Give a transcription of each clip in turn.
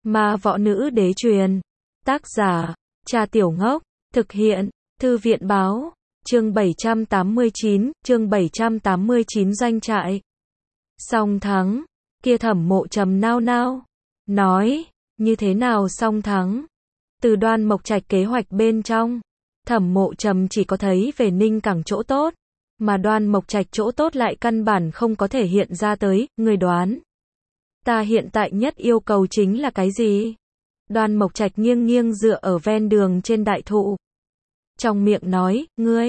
Ma võ nữ đế truyền. Tác giả, Cha Tiểu Ngốc. Thực hiện, Thư viện báo. Chương 789 doanh trại. Song thắng. Kia Thẩm Mộ Trầm nao nao. Nói, như thế nào song thắng? Từ Đoan Mộc Trạch kế hoạch bên trong, Thẩm Mộ Trầm chỉ có thấy về Ninh Cảng chỗ tốt, mà Đoan Mộc Trạch chỗ tốt lại căn bản không có thể hiện ra tới, người đoán. Ta hiện tại nhất yêu cầu chính là cái gì? Đoan Mộc Trạch nghiêng nghiêng dựa ở ven đường trên đại thụ. Trong miệng nói,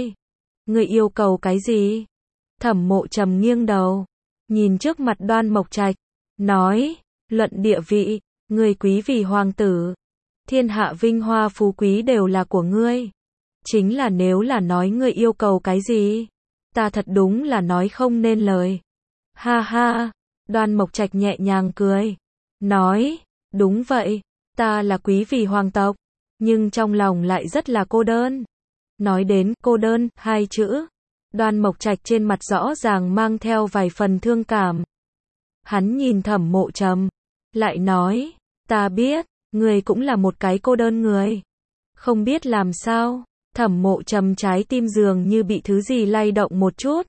ngươi yêu cầu cái gì? Thẩm Mộ Trầm nghiêng đầu, nhìn trước mặt Đoan Mộc Trạch, nói, luận địa vị, ngươi quý vì hoàng tử. Thiên hạ vinh hoa phú quý đều là của ngươi. Chính là nếu là nói ngươi yêu cầu cái gì, ta thật đúng là nói không nên lời. Ha ha, Đoan Mộc Trạch nhẹ nhàng cười, nói, đúng vậy, ta là quý vì hoàng tộc, nhưng trong lòng lại rất là cô đơn. Nói đến cô đơn, hai chữ, Đoan Mộc Trạch trên mặt rõ ràng mang theo vài phần thương cảm. Hắn nhìn Thẩm Mộ Trầm, lại nói, ta biết, ngươi cũng là một cái cô đơn người. Không biết làm sao, Thẩm Mộ Trầm trái tim dường như bị thứ gì lay động một chút.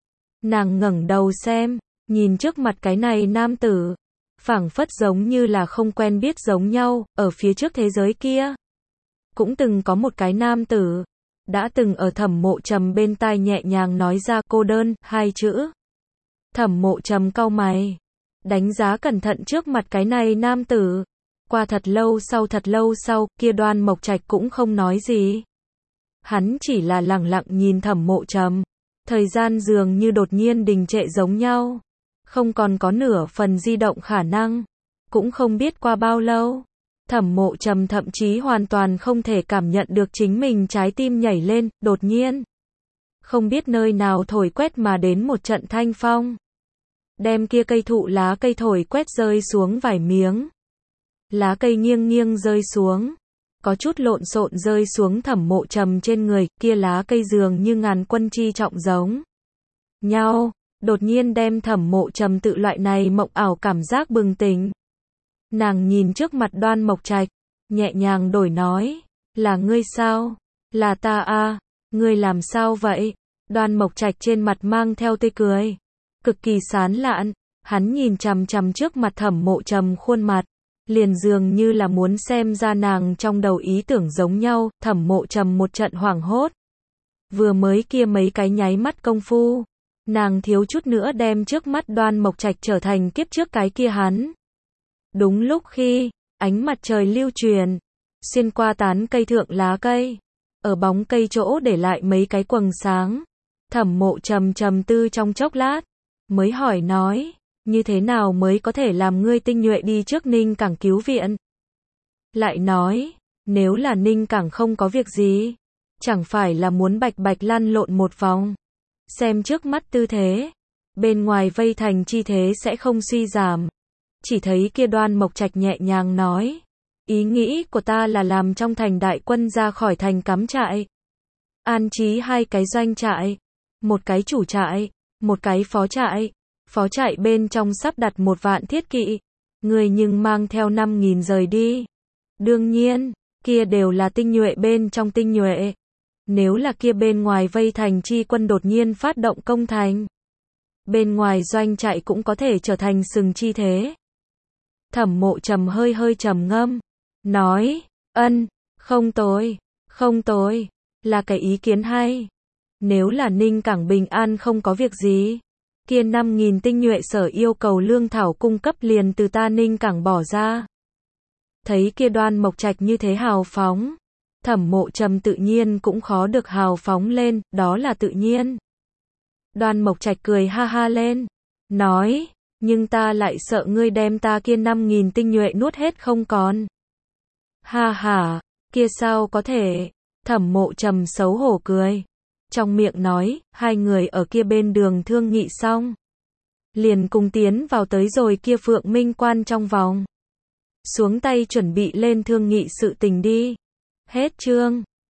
Nàng ngẩng đầu xem, nhìn trước mặt cái này nam tử, phảng phất giống như là không quen biết giống nhau, ở phía trước thế giới kia. Cũng từng có một cái nam tử, đã từng ở Thẩm Mộ Trầm bên tai nhẹ nhàng nói ra cô đơn, hai chữ. Thẩm Mộ Trầm cau mày, đánh giá cẩn thận trước mặt cái này nam tử. Qua thật lâu sau, kia Đoan Mộc Trạch cũng không nói gì. Hắn chỉ là lẳng lặng nhìn Thẩm Mộ Trầm. Thời gian dường như đột nhiên đình trệ giống nhau. Không còn có nửa phần di động khả năng. Cũng không biết qua bao lâu. Thẩm Mộ Trầm thậm chí hoàn toàn không thể cảm nhận được chính mình trái tim nhảy lên, đột nhiên. Không biết nơi nào thổi quét mà đến một trận thanh phong. Đem kia cây thụ lá cây thổi quét rơi xuống vài miếng. Lá cây nghiêng nghiêng rơi xuống, có chút lộn xộn rơi xuống Thẩm Mộ Trầm trên người, kia lá cây dường như ngàn quân chi trọng giống nhau, đột nhiên đem Thẩm Mộ Trầm tự loại này mộng ảo cảm giác bừng tỉnh. Nàng nhìn trước mặt Đoan Mộc Trạch, nhẹ nhàng đổi nói, là ngươi sao? Là ta à, ngươi làm sao vậy? Đoan Mộc Trạch trên mặt mang theo tươi cười, cực kỳ sán lạn, hắn nhìn chằm chằm trước mặt Thẩm Mộ Trầm khuôn mặt. Liền dường như là muốn xem ra nàng trong đầu ý tưởng giống nhau, Thẩm Mộ Trầm một trận hoảng hốt. Vừa mới kia mấy cái nháy mắt công phu, nàng thiếu chút nữa đem trước mắt Đoan Mộc Trạch trở thành kiếp trước cái kia hắn. Đúng lúc khi, ánh mặt trời lưu truyền, xuyên qua tán cây thượng lá cây, ở bóng cây chỗ để lại mấy cái quầng sáng. Thẩm Mộ Trầm trầm tư trong chốc lát, mới hỏi nói, như thế nào mới có thể làm ngươi tinh nhuệ đi trước Ninh Cảng cứu viện? Lại nói, nếu là Ninh Cảng không có việc gì, chẳng phải là muốn bạch bạch lăn lộn một vòng. Xem trước mắt tư thế, bên ngoài vây thành chi thế sẽ không suy giảm. Chỉ thấy kia Đoan Mộc Trạch nhẹ nhàng nói, ý nghĩ của ta là làm trong thành đại quân ra khỏi thành cắm trại. An trí hai cái doanh trại, một cái chủ trại, một cái phó trại. Phó trại bên trong sắp đặt 1 vạn thiết kỵ, người nhưng mang theo 5.000 rời đi. Đương nhiên, kia đều là tinh nhuệ bên trong tinh nhuệ. Nếu là kia bên ngoài vây thành chi quân đột nhiên phát động công thành, bên ngoài doanh trại cũng có thể trở thành sừng chi thế. Thẩm Mộ Trầm hơi trầm ngâm, nói, không tồi, là cái ý kiến hay. Nếu là Ninh Cảng bình an không có việc gì, kia 5.000 tinh nhuệ sở yêu cầu lương thảo cung cấp liền từ ta Ninh Cảng bỏ ra. Thấy kia Đoan Mộc Trạch như thế hào phóng, Thẩm Mộ Trầm tự nhiên cũng khó được hào phóng lên, đó là tự nhiên. Đoan Mộc Trạch cười ha ha lên, nói, nhưng ta lại sợ ngươi đem ta kia 5.000 tinh nhuệ nuốt hết không còn. Ha ha, kia sao có thể? Thẩm Mộ Trầm xấu hổ cười. Trong miệng nói, hai người ở kia bên đường thương nghị xong, liền cùng tiến vào tới rồi kia Phượng Minh Quan trong vòng. Xuống tay chuẩn bị lên thương nghị sự tình đi. Hết chương.